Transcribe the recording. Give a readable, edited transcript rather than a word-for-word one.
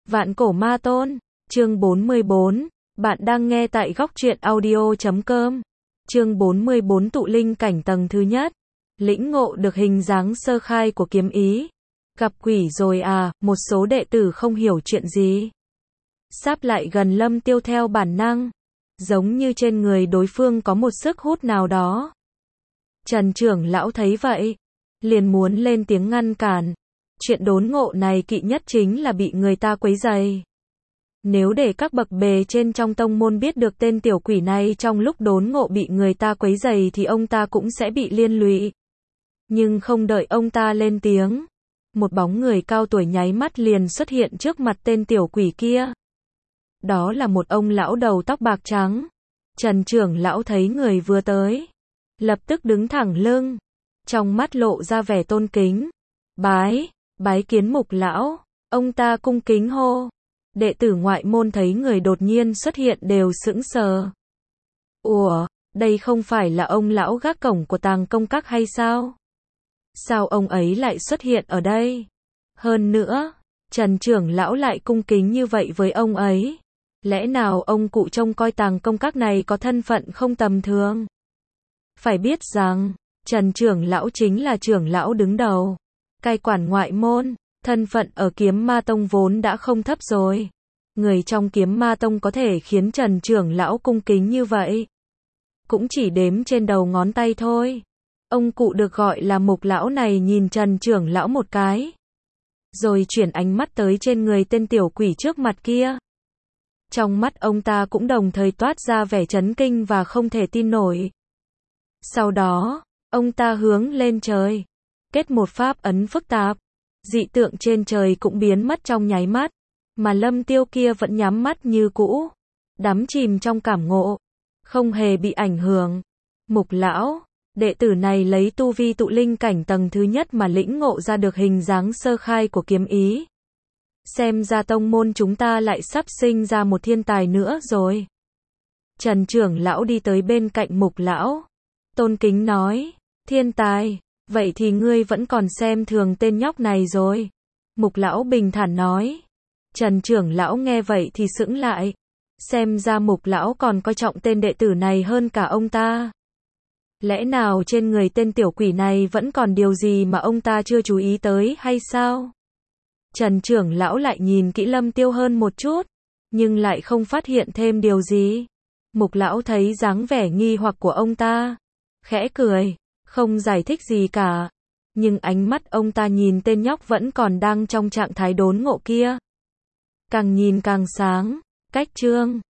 Vạn cổ ma tôn, chương 44, bạn đang nghe tại góc truyện audio.com. Chương 44 tụ linh cảnh tầng thứ nhất. Lĩnh ngộ được hình dáng sơ khai của kiếm ý. Gặp quỷ rồi à, một số đệ tử không hiểu chuyện gì. Sáp lại gần Lâm Tiêu theo bản năng. Giống như trên người đối phương có một sức hút nào đó. Trần trưởng lão thấy vậy. Liền muốn lên tiếng ngăn cản. Chuyện đốn ngộ này kỵ nhất chính là bị người ta quấy rầy. Nếu để các bậc bề trên trong tông môn biết được tên tiểu quỷ này trong lúc đốn ngộ bị người ta quấy rầy thì ông ta cũng sẽ bị liên lụy. Nhưng không đợi ông ta lên tiếng. Một bóng người cao tuổi nháy mắt liền xuất hiện trước mặt tên tiểu quỷ kia. Đó là một ông lão đầu tóc bạc trắng. Trần trưởng lão thấy người vừa tới. Lập tức đứng thẳng lưng. Trong mắt lộ ra vẻ tôn kính. Bái kiến Mục lão. Ông ta cung kính hô. Đệ tử ngoại môn thấy người đột nhiên xuất hiện đều sững sờ. Ủa, đây không phải là ông lão gác cổng của Tàng Công Các hay sao? Sao ông ấy lại xuất hiện ở đây? Hơn nữa, Trần trưởng lão lại cung kính như vậy với ông ấy. Lẽ nào ông cụ trông coi Tàng Công Các này có thân phận không tầm thường? Phải biết rằng, Trần trưởng lão chính là trưởng lão đứng đầu. Cai quản ngoại môn, thân phận ở Kiếm Ma Tông vốn đã không thấp rồi. Người trong Kiếm Ma Tông có thể khiến Trần trưởng lão cung kính như vậy. Cũng chỉ đếm trên đầu ngón tay thôi. Ông cụ được gọi là Mục lão này nhìn Trần trưởng lão một cái. Rồi chuyển ánh mắt tới trên người tên tiểu quỷ trước mặt kia. Trong mắt ông ta cũng đồng thời toát ra vẻ chấn kinh và không thể tin nổi. Sau đó, ông ta hướng lên trời. Kết một pháp ấn phức tạp. Dị tượng trên trời cũng biến mất trong nháy mắt. Mà Lâm Tiêu kia vẫn nhắm mắt như cũ. Đắm chìm trong cảm ngộ. Không hề bị ảnh hưởng. Mục lão, đệ tử này lấy tu vi tụ linh cảnh tầng thứ nhất mà lĩnh ngộ ra được hình dáng sơ khai của kiếm ý. Xem ra tông môn chúng ta lại sắp sinh ra một thiên tài nữa rồi. Trần trưởng lão đi tới bên cạnh Mục lão. Tôn kính nói, thiên tài, vậy thì ngươi vẫn còn xem thường tên nhóc này rồi. Mục lão bình thản nói. Trần trưởng lão nghe vậy thì sững lại. Xem ra Mục lão còn coi trọng tên đệ tử này hơn cả ông ta. Lẽ nào trên người tên tiểu quỷ này vẫn còn điều gì mà ông ta chưa chú ý tới hay sao? Trần trưởng lão lại nhìn kỹ Lâm Tiêu hơn một chút, nhưng lại không phát hiện thêm điều gì. Mục lão thấy dáng vẻ nghi hoặc của ông ta, khẽ cười, không giải thích gì cả. Nhưng ánh mắt ông ta nhìn tên nhóc vẫn còn đang trong trạng thái đốn ngộ kia. Càng nhìn càng sáng, cách chương